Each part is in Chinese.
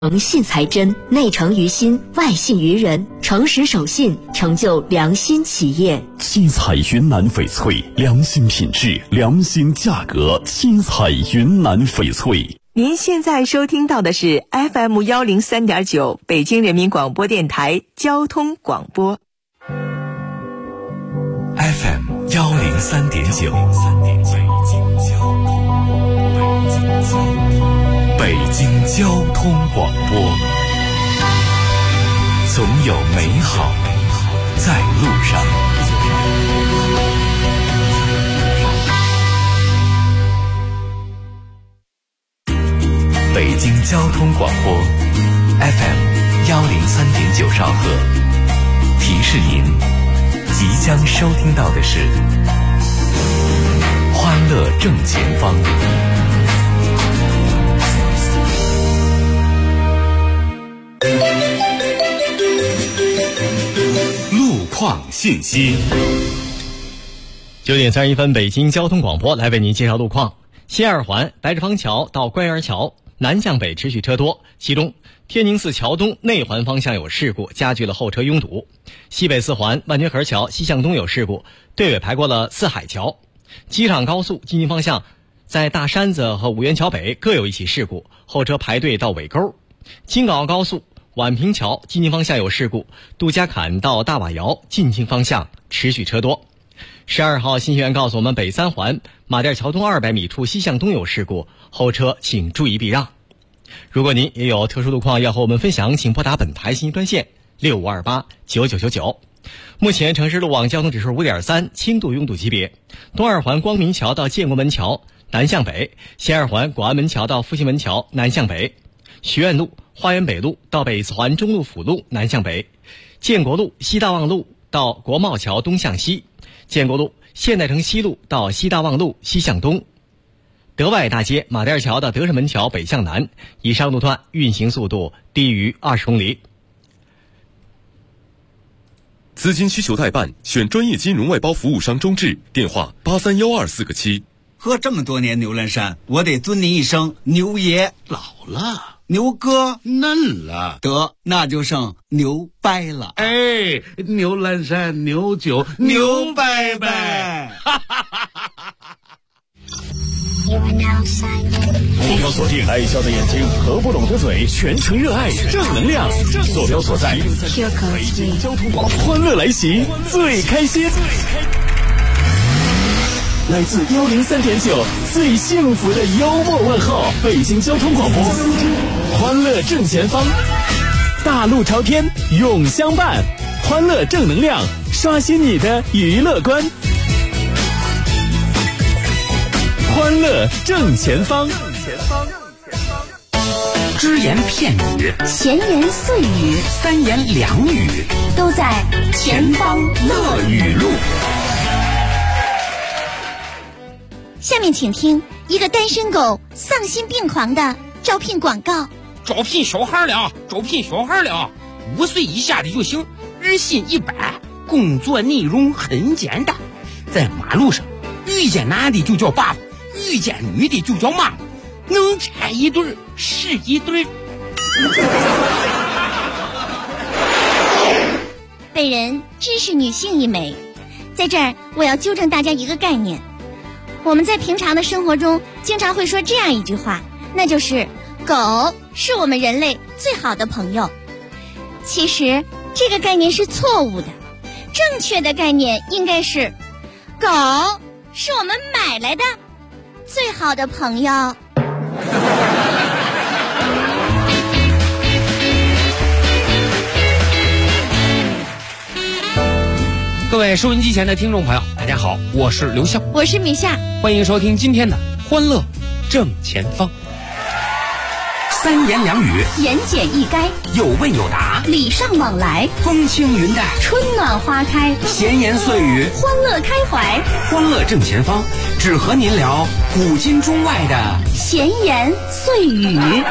诚信才真，内诚于心，外信于人，诚实守信，成就良心企业。 七彩云南翡翠，良心品质，良心价格。七彩云南翡翠。 您现在收听到的是 FM103.9 北京人民广播电台交通广播。 FM103.9 北京交通广播，总有美好在路上。北京交通广播 FM103.9 兆赫，提示您即将收听到的是欢乐正前方。路况信息。 9点31分，北京交通广播来为您介绍路况。西二环白志芳桥到官园桥南向北持续车多，其中天宁寺桥东内环方向有事故，加剧了后车拥堵。西北四环万军河桥西向东有事故，队尾排过了四海桥。机场高速进京方向在大山子和五元桥北各有一起事故，后车排队到尾沟。京港澳高速宛平桥进京方向有事故，杜家坎到大瓦窑进京方向持续车多。12号信息员告诉我们，北三环马甸桥东200米处西向东有事故，后车请注意避让。如果您也有特殊路况要和我们分享，请拨打本台信息专线65289999。目前城市路网交通指数 5.3， 轻度拥堵级别。东二环光明桥到建国门桥南向北，西二环广安门桥到复兴门桥南向北，学院路花园北路到北四环中路辅路南向北，建国路西大望路到国贸桥东向西，建国路现代城西路到西大望路西向东，德外大街马甸桥到德胜门桥北向南，以上路段运行速度低于20公里。 资金需求代办，选专业金融外包服务商中智，电话831247个7。 喝这么多年牛栏山，我得尊您一声牛爷。 老了， 牛哥嫩了， 得那就剩牛掰了。 哎，牛栏山牛酒牛掰掰。 目标锁定爱笑的眼睛和不懂的嘴，全程热爱正能量。坐标所在北京交通广播，欢乐来袭，最开心。来自103.9最幸福的幽默问候，北京交通广播，欢乐正前方，大路朝天永相伴，欢乐正能量，刷新你的娱乐观。欢乐正前方， 只言片语， 闲言碎语， 三言两语， 都在前方乐语录。下面请听一个单身狗丧心病狂的招聘广告。 招聘小孩了，5岁以下的就行，日薪100，工作内容很简单，在马路上遇见男的就叫爸爸，遇见女的就叫妈妈，能拆一对是一对。 本人支持女性一枚，在这儿我要纠正大家一个概念。我们在平常的生活中经常会说这样一句话，那就是狗是我们人类最好的朋友。其实这个概念是错误的，正确的概念应该是狗是我们买来的最好的朋友。 各位收音机前的听众朋友，大家好，我是刘笑， 我是米夏， 欢迎收听今天的欢乐正前方。 三言两语， 言简意赅， 有问有答， 礼尚往来， 风轻云淡， 春暖花开， 闲言碎语， 欢乐开怀。 欢乐正前方，只和您聊古今中外的闲言碎语。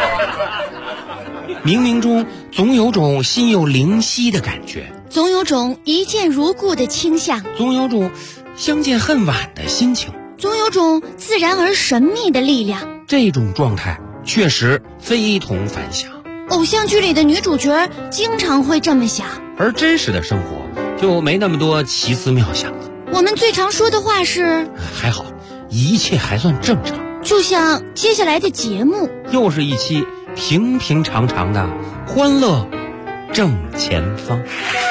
冥冥中总有种心有灵犀的感觉， 总有种一见如故的倾向， 总有种相见恨晚的心情， 总有种自然而神秘的力量。 这种状态确实非同凡响。 偶像剧里的女主角经常会这么想， 而真实的生活就没那么多奇思妙想了。 我们最常说的话是还好，一切还算正常。 就像接下来的节目， 又是一期平平常常的欢乐正前方。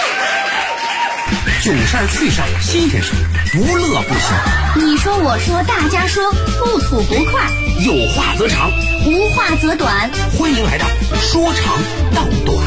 囧事儿趣事儿新鲜事儿，不乐不行。 你说我说大家说，不吐不快， 有话则长， 无话则短。 欢迎来到说长道短。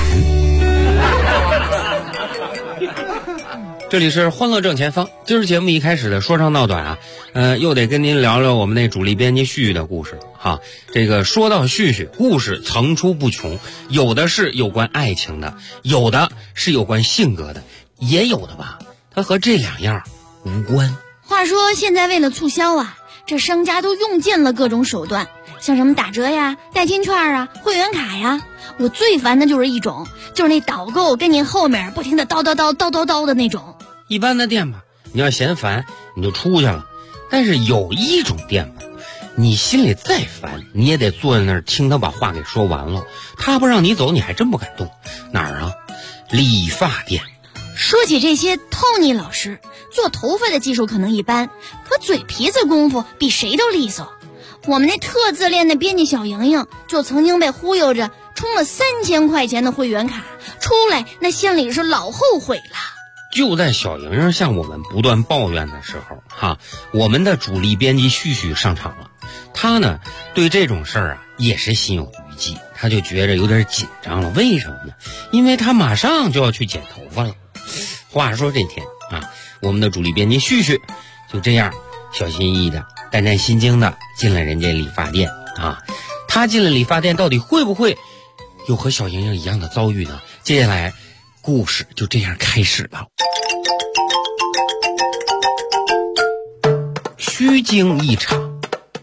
这里是欢乐正前方。今儿节目一开始的说长道短啊，又得跟您聊聊我们那主力编辑旭旭的故事哈。这个说到旭旭，故事层出不穷，有的是有关爱情的，有的是有关性格的，也有的吧，它和这两样无关。 话说现在为了促销啊，这商家都用尽了各种手段，像什么打折呀、代金券啊、会员卡呀。我最烦的就是一种，就是那导购跟你后面不停的叨的那种。 一般的店吧，你要嫌烦你就出去了，但是有一种店吧，你心里再烦你也得坐在那儿听他把话给说完了，他不让你走你还真不敢动。哪儿啊？理发店。 说起这些，Tony 老师做头发的技术可能一般，可嘴皮子功夫比谁都利索。我们那特自恋的编辑小莹莹就曾经被忽悠着充了3000块钱的会员卡，出来那心里是老后悔了。 就在小莹莹向我们不断抱怨的时候我们的主力编辑旭旭上场了。他呢对这种事儿也是心有余悸，他就觉着有点紧张了。为什么呢？因为他马上就要去剪头发了。话说这天我们的主力编辑旭旭就这样小心翼翼的、胆战心惊的进了人家理发店他进了理发店，到底会不会有和小莹莹一样的遭遇呢？接下来故事就这样开始了。虚惊一场。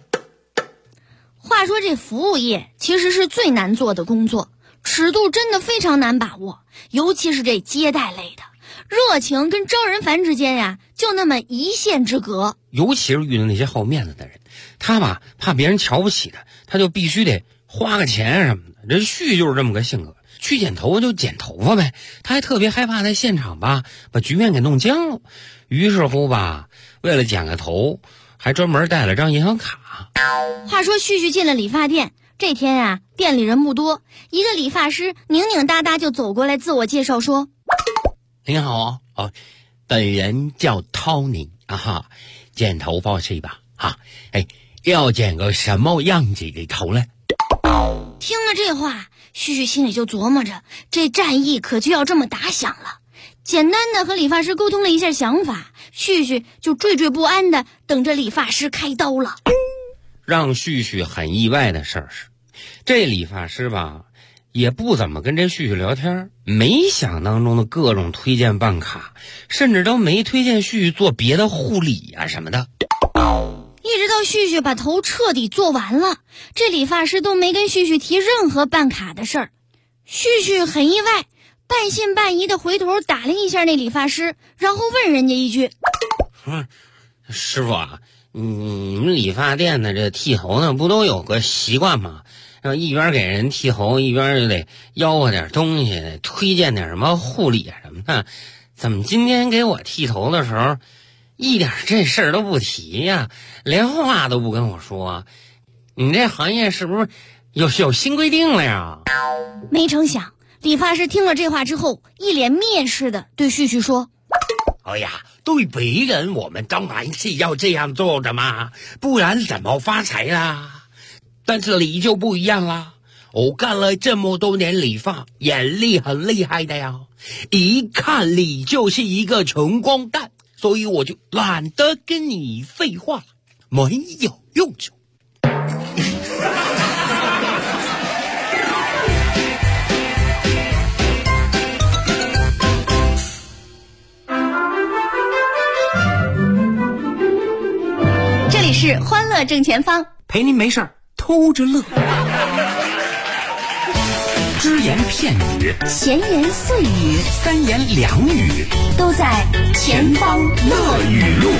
话说这服务业其实是最难做的工作，尺度真的非常难把握，尤其是这接待类的，热情跟招人烦之间就那么一线之隔。 尤其是遇到那些好面子的人，他吧怕别人瞧不起他，他就必须得花个钱什么的。这旭就是这么个性格，去剪头发就剪头发呗，他还特别害怕在现场吧把局面给弄僵了。于是乎吧，为了剪个头还专门带了张银行卡。 话说旭旭进了理发店，这天店里人不多，一个理发师拧拧哒哒就走过来自我介绍说： 您好本人叫 Tony 剪头发是吧要剪个什么样子的头呢？ 听了这话，旭旭心里就琢磨着，这战役可就要这么打响了。简单的和理发师沟通了一下想法，旭旭就惴惴不安的等着理发师开刀了。 让旭旭很意外的事儿是，这理发师吧也不怎么跟这旭旭聊天，没想当中的各种推荐办卡，甚至都没推荐旭旭做别的护理什么的。 一直到旭旭把头彻底做完了，这理发师都没跟旭旭提任何办卡的事儿。旭旭很意外，半信半疑的回头打了一下那理发师，然后问人家一句： 师傅你们理发店的这剃头呢不都有个习惯吗？一边给人剃头一边就得吆喝点东西，推荐点什么护理什么的，怎么今天给我剃头的时候一点这事儿都不提呀，连话都不跟我说？你这行业是不是有新规定了呀？ 没成想理发师听了这话之后，一脸蔑视的对旭旭说： 对别人我们当然是要这样做的嘛，不然怎么发财啦？但是你就不一样啦，我干了这么多年理发，眼力很厉害的呀，一看你就是一个穷光蛋，所以我就懒得跟你废话，没有用处。 这里是欢乐正前方， 陪您没事儿偷着乐。只言片语， 闲言碎语， 三言两语， 都在前方乐语录。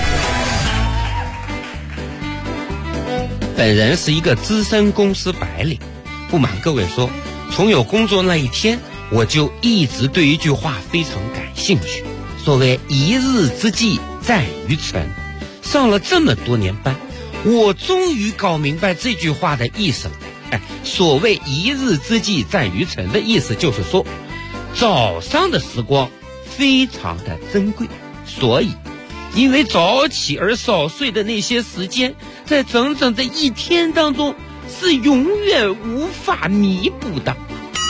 本人是一个资深公司白领，不瞒各位说， 从有工作那一天，我就一直对一句话非常感兴趣，所谓一日之计在于晨。上了这么多年班，我终于搞明白这句话的意思了。所谓一日之计在于晨的意思就是说，早上的时光非常的珍贵，所以因为早起而少睡的那些时间，在整整的一天当中是永远无法弥补的。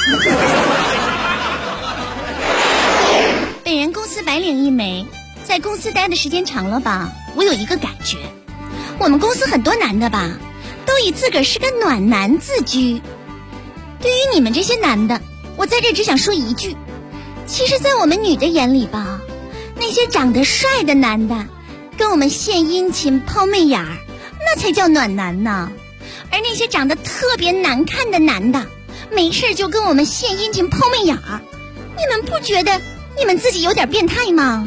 本人公司白领一枚，在公司待的时间长了吧，我有一个感觉，我们公司很多男的吧，都以自个儿是个暖男自居。对于你们这些男的，我在这只想说一句，其实在我们女的眼里吧，那些长得帅的男的跟我们献殷勤抛媚眼儿，那才叫暖男呢。而那些长得特别难看的男的，没事就跟我们献殷勤抛媚眼儿，你们不觉得你们自己有点变态吗？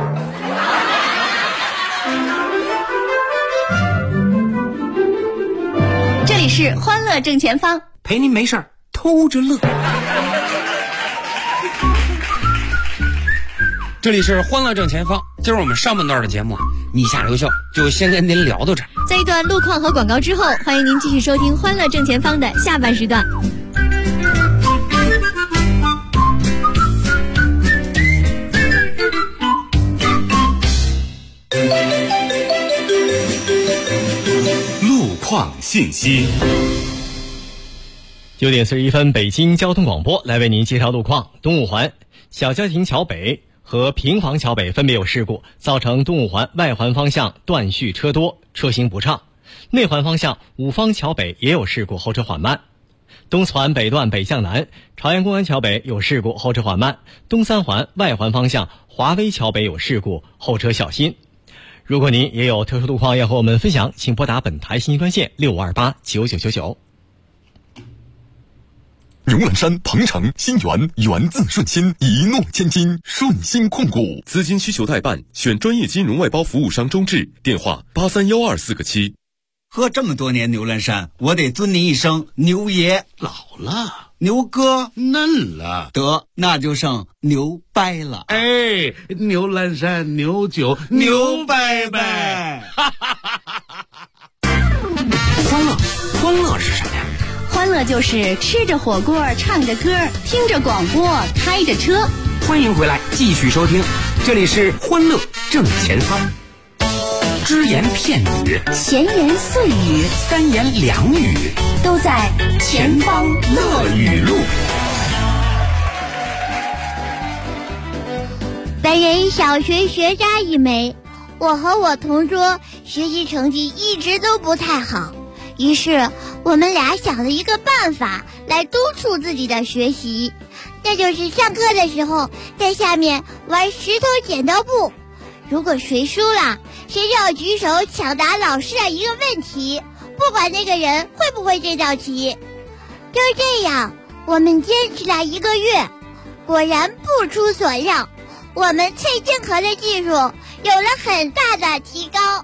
这里是欢乐正前方， 陪您没事偷着乐。这里是欢乐正前方，今儿我们上半段的节目你下留笑就先跟您聊到这儿。 在一段路况和广告之后，欢迎您继续收听欢乐正前方的下半时段。 路况信息。 9点41分，北京交通广播来为您介绍路况。东五环小家庭桥北和平房桥北分别有事故，造成东五环外环方向断续车多，车行不畅。内环方向五方桥北也有事故，后车缓慢。东四环北段北向南朝阳公安桥北有事故，后车缓慢。东三环外环方向华威桥北有事故，后车小心。如果您也有特殊路况要和我们分享，请拨打本台信息专线65289999。 牛栏山、鹏城、新源，源自顺心，一诺千金，顺心控股。 资金需求代办，选专业金融外包服务商中智，电话831247个7。 喝这么多年牛栏山，我得尊您一声牛爷。 老了， 牛哥嫩了， 得那就剩牛掰了。 哎，牛栏山牛酒牛掰掰。 欢乐是什么呀？ 欢乐就是吃着火锅，唱着歌，听着广播，开着车。 欢迎回来，继续收听，这里是欢乐正前方。只言片语， 闲言碎语， 三言两语， 都在前方乐语录。 本人小学学渣一枚，我和我同桌学习成绩一直都不太好，于是我们俩想了一个办法来督促自己的学习，那就是上课的时候在下面玩石头剪刀布，如果谁输了，谁就要举手抢答老师的一个问题，不管那个人会不会这道题。就这样，我们坚持了1个月，果然不出所料，我们脆晶壳的技术有了很大的提高。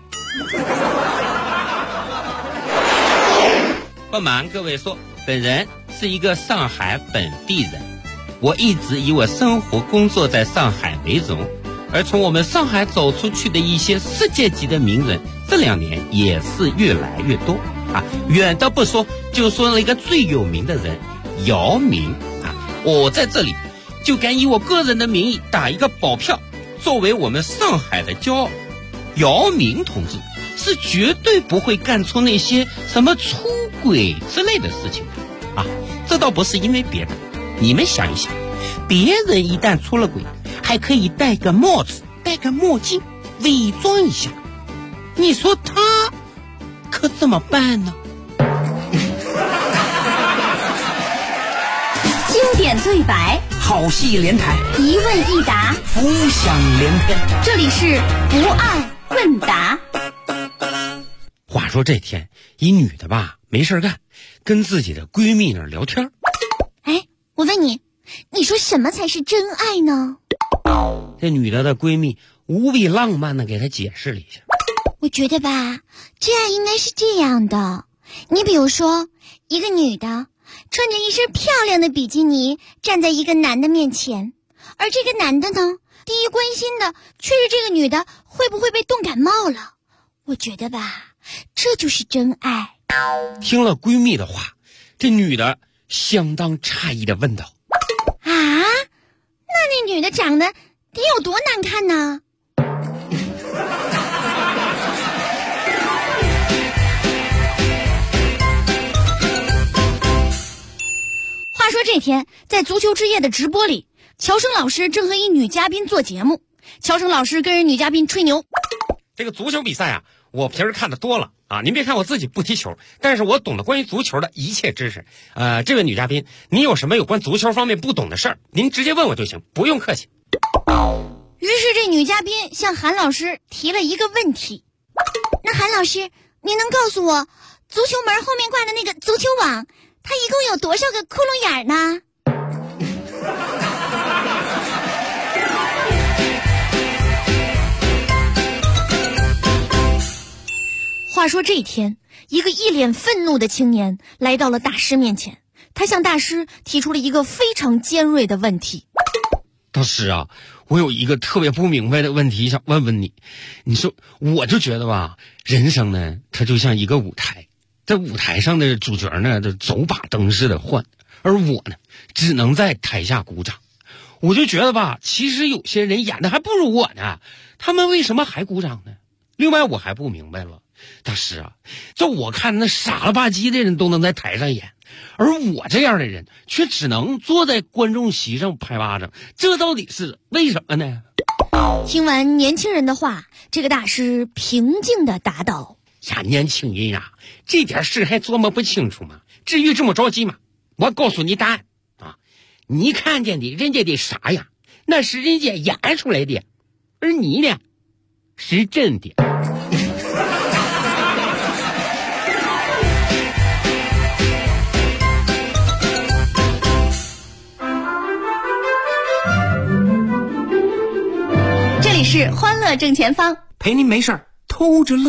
不瞒各位说，本人是一个上海本地人，我一直以我生活工作在上海为荣，而从我们上海走出去的一些世界级的名人，这2年也是越来越多啊。远的不说，就说了一个最有名的人姚明啊，我在这里就敢以我个人的名义打一个保票，作为我们上海的骄傲，姚明同志是绝对不会干出那些什么出轨之类的事情的啊。这倒不是因为别的，你们想一想，别人一旦出了轨，还可以戴个帽子，戴个墨镜，伪装一下，你说他可怎么办呢？ 经典对白， 好戏连台， 一问一答， 浮想联翩。 这里是不二问答。 话说这天，一女的吧，没事干，跟自己的闺蜜那儿聊天。 哎，我问你，你说什么才是真爱呢？ 这女的闺蜜无比浪漫的给她解释了一下。 我觉得吧，真爱应该是这样的，你比如说，一个女的穿着一身漂亮的比基尼站在一个男的面前，而这个男的呢，第一关心的却是这个女的会不会被冻感冒了。我觉得吧，这就是真爱。 听了闺蜜的话，这女的相当诧异地问道： 啊，那女的长得得有多难看呢？ 话说这天，在足球之夜的直播里，乔生老师正和一女嘉宾做节目。乔生老师跟人女嘉宾吹牛： 这个足球比赛啊，我平时看的多了啊。您别看我自己不踢球，但是我懂得关于足球的一切知识。这位女嘉宾，您有什么有关足球方面不懂的事儿，您直接问我就行，不用客气。 于是这女嘉宾向韩老师提了一个问题： 那韩老师，您能告诉我，足球门后面挂的那个足球网，它一共有多少个窟窿眼呢？ 话说这天，一个一脸愤怒的青年来到了大师面前，他向大师提出了一个非常尖锐的问题： 大师啊，我有一个特别不明白的问题想问问你。你说，我就觉得吧，人生呢，它就像一个舞台，在舞台上的主角呢，就走把灯似的换，而我呢，只能在台下鼓掌。我就觉得吧，其实有些人演的还不如我呢，他们为什么还鼓掌呢？另外，我还不明白了，大师啊，就我看那傻了吧唧的人都能在台上演，而我这样的人却只能坐在观众席上拍巴掌，这到底是为什么呢？ 听完年轻人的话，这个大师平静地答道： 呀，年轻人啊，这点事还琢磨不清楚吗？至于这么着急吗？我告诉你答案啊，你看见的人家的傻呀，那是人家演出来的，而你呢，是真的。 这里是欢乐正前方， 陪您没事儿偷着乐。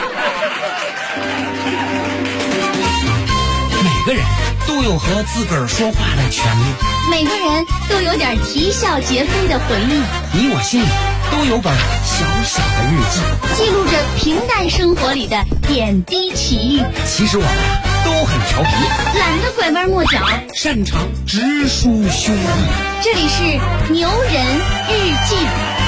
每个人都有和自个儿说话的权利， 每个人都有点啼笑皆非的回忆， 你我心里都有本小小的日记， 记录着平淡生活里的点滴奇遇。 其实我们都很调皮， 懒得拐弯抹角， 擅长直抒胸臆。 这里是牛人日记。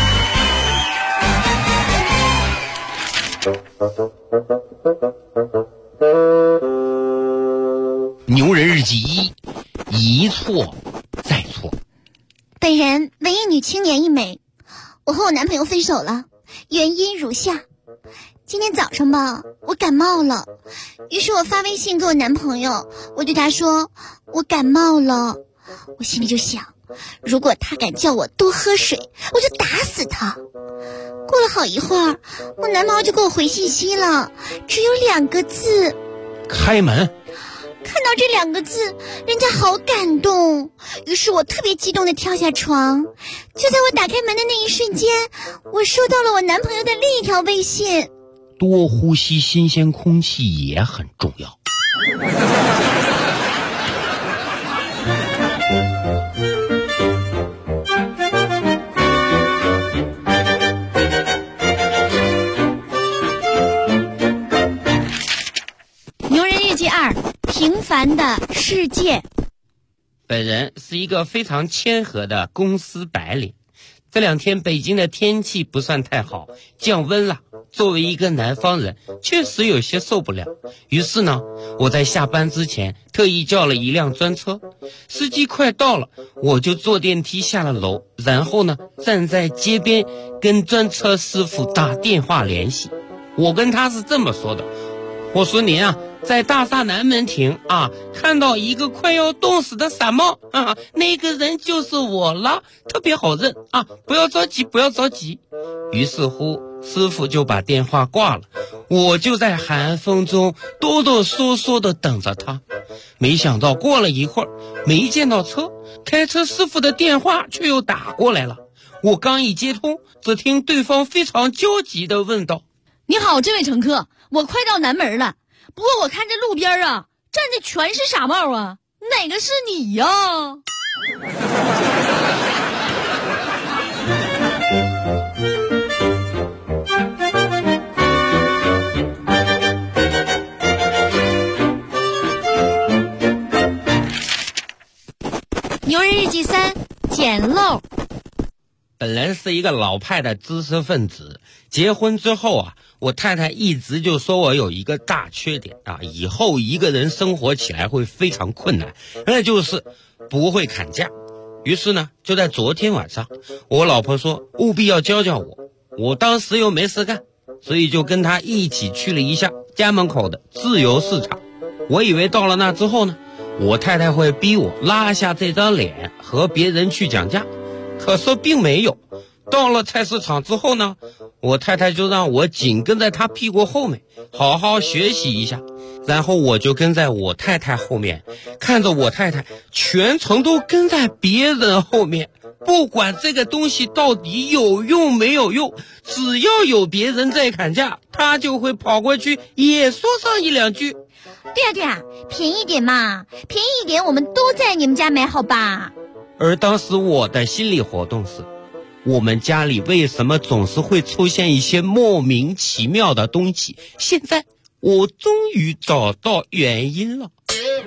牛人日记1，一错再错。 本人文艺女青年一枚，我和我男朋友分手了，原因如下。今天早上吧，我感冒了，于是我发微信给我男朋友，我对他说我感冒了。我心里就想，如果他敢叫我多喝水，我就打死他。过了好一会儿，我男朋友就给我回信息了，只有2个字： 开门。 看到这2个字，人家好感动，于是我特别激动地跳下床。就在我打开门的那一瞬间，我收到了我男朋友的另一条微信： 多呼吸新鲜空气也很重要。 牛人日记2，平凡的世界。 本人是一个非常谦和的公司白领。这2天北京的天气不算太好，降温了。作为一个南方人，确实有些受不了。于是呢，我在下班之前特意叫了一辆专车。司机快到了，我就坐电梯下了楼，然后呢，站在街边跟专车师傅打电话联系。我跟他是这么说的：我说您啊，在大厦南门停啊，看到一个快要冻死的傻帽啊，那个人就是我了，特别好认啊，不要着急，不要着急。于是乎，师傅就把电话挂了，我就在寒风中哆哆嗦嗦地等着他。没想到过了一会儿，没见到车，开车师傅的电话却又打过来了。我刚一接通，只听对方非常焦急地问道： 你好，这位乘客，我快到南门了，不过我看这路边啊站的全是傻帽啊，你哪个是你呀？牛人日记3，捡漏。 本人是一个老派的知识分子，结婚之后啊，我太太一直就说我有一个大缺点啊，以后一个人生活起来会非常困难，那就是不会砍价。于是呢，就在昨天晚上，我老婆说务必要教教我，我当时又没事干，所以就跟她一起去了一下家门口的自由市场。我以为到了那之后呢，我太太会逼我拉下这张脸和别人去讲价，可是并没有。到了菜市场之后呢，我太太就让我紧跟在她屁股后面好好学习一下，然后我就跟在我太太后面，看着我太太全程都跟在别人后面，不管这个东西到底有用没有用，只要有别人在砍价，她就会跑过去也说上一两句。 对啊，便宜点嘛，便宜一点我们都在你们家买好吧。 而当时我的心理活动是，我们家里为什么总是会出现一些莫名其妙的东西？现在我终于找到原因了。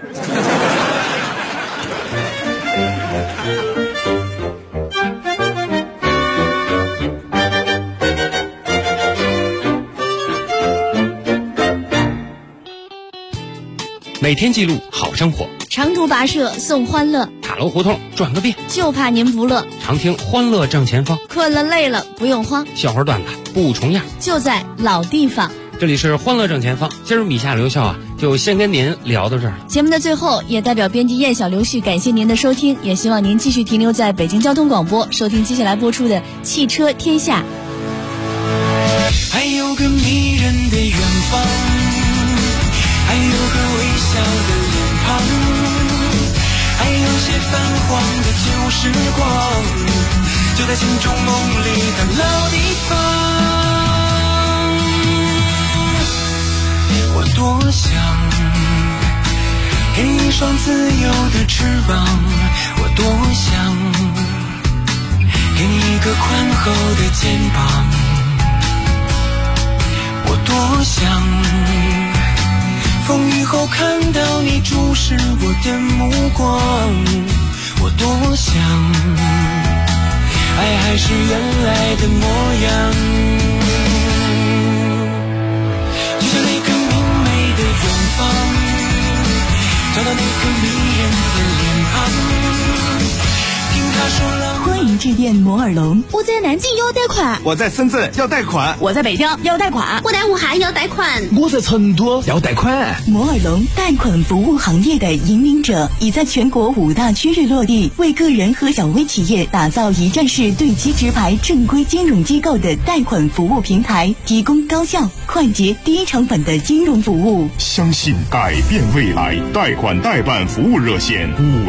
每天记录好生活， 长途跋涉送欢乐， 塔楼胡同转个遍， 就怕您不乐。 常听欢乐正前方， 困了累了不用慌， 笑话段子不重样， 就在老地方。 这里是欢乐正前方，今儿米夏刘笑啊，就先跟您聊到这儿。 节目的最后，也代表编辑燕小刘旭感谢您的收听，也希望您继续停留在北京交通广播，收听接下来播出的《汽车天下》。 还有个迷人的远方，还有个微笑的脸庞，还有些泛黄的旧时光，就在心中梦里的老地方。我多想给你一双自由的翅膀，我多想给你一个宽厚的肩膀，我多想风雨后看到你注视我的目光，我多想爱还是原来的模样，就像那个明媚的远方，找到那个迷人的脸庞，听他说了。 欢迎致电摩尔龙。 我在南京要贷款， 我在深圳要贷款， 我在北京要贷款， 我在武汉要贷款， 我在成都要贷款。 摩尔龙贷款服务行业的引领者，已在全国5大区域落地，为个人和小微企业打造一站式对接直排正规金融机构的贷款服务平台，提供高效、快捷、低成本的金融服务。 相信改变未来，贷款代办服务热线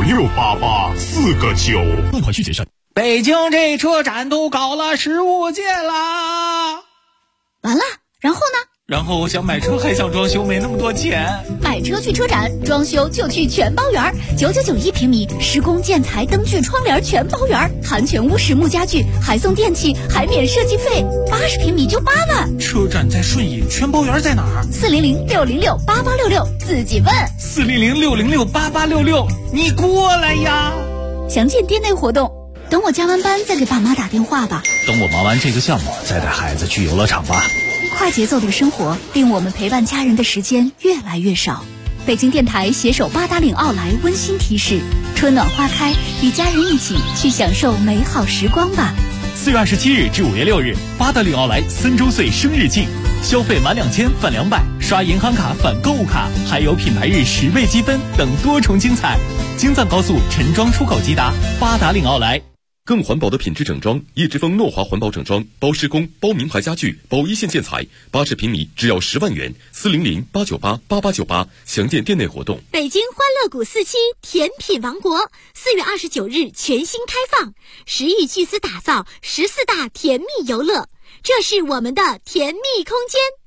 5688-4个9， 贷款需谨慎。 北京这车展都搞了15届啦， 完了，然后呢？ 然后想买车还想装修，没那么多钱。 买车去车展，装修就去全包园，9991平米，施工建材灯具窗帘全包园，含全屋实木家具，还送电器，还免设计费，80平米就8万。 车展在顺义，全包园在哪儿 ？400-606-8866，自己问。 400-606-8866，你过来呀！ 详见店内活动。等我加完班再给爸妈打电话吧。 等我忙完这个项目再带孩子去游乐场吧。 快节奏的生活令我们陪伴家人的时间越来越少。北京电台携手八达岭奥莱温馨提示：春暖花开，与家人一起去享受美好时光吧。 4月27日至5月6日，八达岭奥莱3周岁生日庆，消费满2000返200，刷银行卡返购物卡，还有品牌日10倍积分等多重精彩。京藏高速陈庄出口吉达，八达岭奥莱。 更环保的品质整装，叶之峰诺华环保整装，包施工、包名牌家具、包一线建材，80平米只要10万元，400-898-8898，详见店内活动。 北京欢乐谷4期甜品王国4月29日全新开放，10亿巨资打造14大甜蜜游乐，这是我们的甜蜜空间。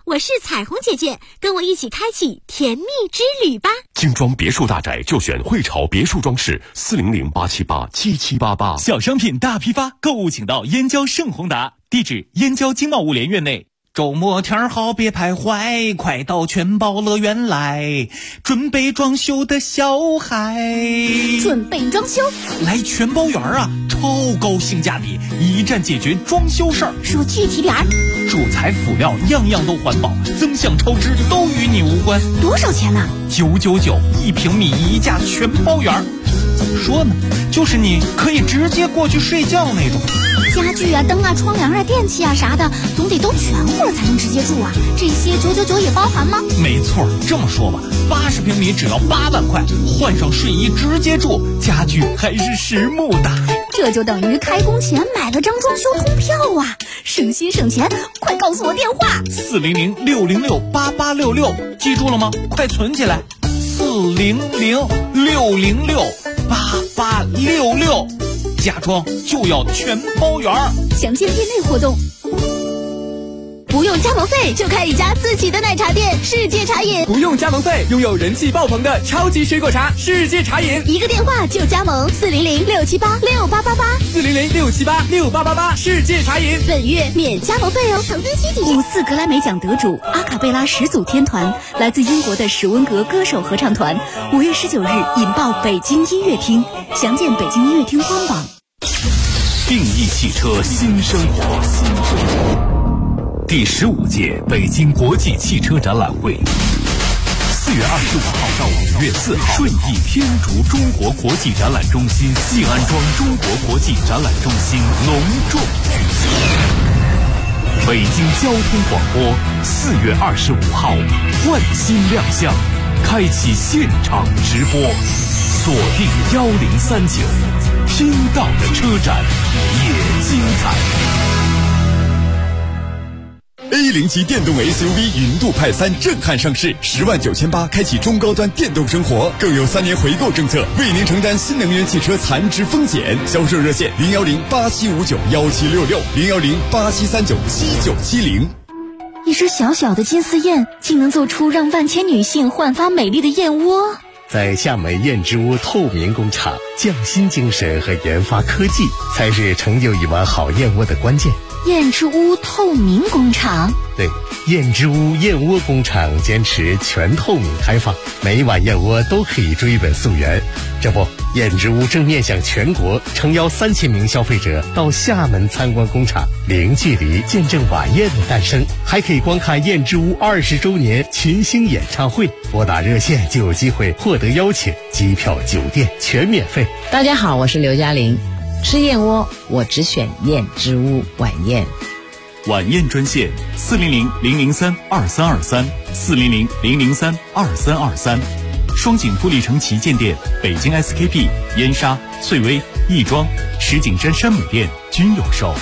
我是彩虹姐姐，跟我一起开启甜蜜之旅吧。 精装别墅大宅就选汇潮别墅装饰，400-878-7788。 小商品大批发，购物请到燕郊盛宏达，地址燕郊经贸物联院内。 周末天好别徘徊，快到全宝乐园来，准备装修的小孩。 准备装修？ 来全宝园啊，超高性价比，一站解决装修事儿。 说具体点儿。 主材辅料样样都环保，增项超支都与你无关。 多少钱呢 ？999，1平米一价全包圆。怎么说呢？就是你可以直接过去睡觉那种。 家具啊、灯啊、窗帘啊、电器啊啥的，总得都全乎了才能直接住啊。这些999也包含吗？ 没错，这么说吧，80平米只要8万块，换上睡衣直接住，家具还是实木的。 这就等于开工前买了张装修通票啊，省心省钱。快告诉我电话 ，400-606-8866，记住了吗？快存起来，400-606-8866，家装就要全包圆。 详见店内活动。不用加盟费就开一家自己的奶茶店，世界茶饮。 不用加盟费，拥有人气爆棚的超级水果茶，世界茶饮。 一个电话就加盟，400-678-6888，400-678-6888， 世界茶饮。 本月免加盟费哦。长春西体 5次格莱美奖得主阿卡贝拉始祖天团，来自英国的史温格歌手合唱团，5月19日引爆北京音乐厅，详见北京音乐厅官网。 定义汽车新生活。第15届北京国际汽车展览会，4月25号到5月4号，顺义天竺中国国际展览中心静安庄中国国际展览中心隆重举行。北京交通广播4月25号换新亮相，开启现场直播，锁定1039，听到的车展也精彩。 A0级电动 SUV 云度派3震撼上市，10.980万开启中高端电动生活，更有3年回购政策，为您承担新能源汽车残值风险。销售热线010-8759-1766，010-8739-7970。 一只小小的金丝燕，竟能做出让万千女性焕发美丽的燕窝。 在厦门燕之屋透明工厂，匠心精神和研发科技才是成就一碗好燕窝的关键。 燕之屋透明工厂， 对，燕之屋燕窝工厂坚持全透明开放，每一碗燕窝都可以追本溯源。这不，燕之屋正面向全国诚邀3000名消费者到厦门参观工厂，零距离见证晚宴的诞生，还可以观看燕之屋20周年群星演唱会。拨打热线就有机会获得邀请，机票、酒店全免费。 大家好，我是刘嘉玲。吃燕窝，我只选燕之屋晚宴。 晚宴专线400-003-2323，400-003-2323。双井富力城旗舰店、北京 SKP、燕莎、翠微、亦庄、石景山山姆店均有售。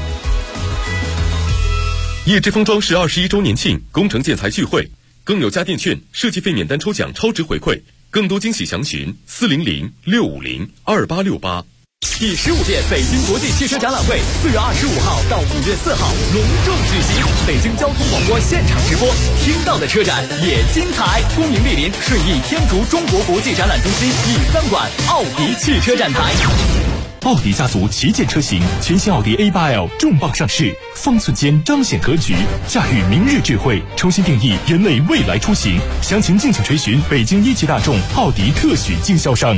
叶之峰装饰21周年庆工程建材聚会，更有家电券、设计费免单抽奖超值回馈，更多惊喜详询400-650-2868。第15届北京国际汽车展览会4月25号到5月4号隆重举行，北京交通广播现场直播，听到的车展也精彩。恭迎莅临顺义天竺中国国际展览中心E3馆奥迪汽车展台。奥迪家族旗舰车型，全新奥迪 A8L 重磅上市，方寸间彰显格局，驾驭明日智慧，重新定义人类未来出行。详情敬请垂询北京一汽大众奥迪特许经销商。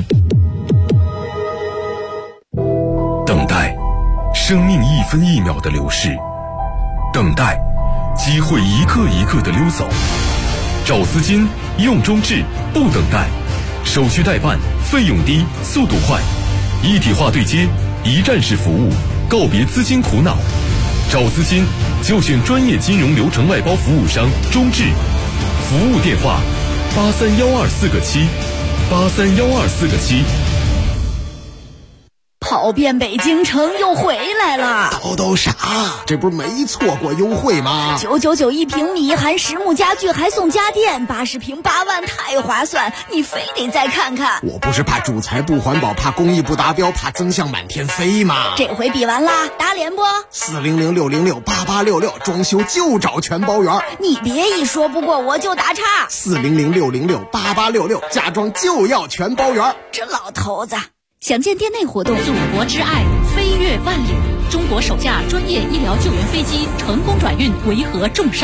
等待，生命1分1秒的流逝；等待，机会一个一个的溜走。找资金，用中置，不等待，手续代办，费用低，速度快，一体化对接，一站式服务，告别资金苦恼。找资金就选专业金融流程外包服务商中置，服务电话83124个7，83124个7。 跑遍北京城又回来了。 都啥？这不是没错过优惠吗 ？999一平米，含实木家具还送家电，80平8万，太划算！你非得再看看。 我不是怕主材不环保，怕工艺不达标，怕增项满天飞吗？ 这回比完啦，打脸不？400-606-8866，装修就找全包圆。你别一说不过我就打岔。 400-606-8866，家装就要全包圆。 这老头子。详见店内活动。 祖国之爱，飞越万里。中国首架专业医疗救援飞机成功转运维和重伤。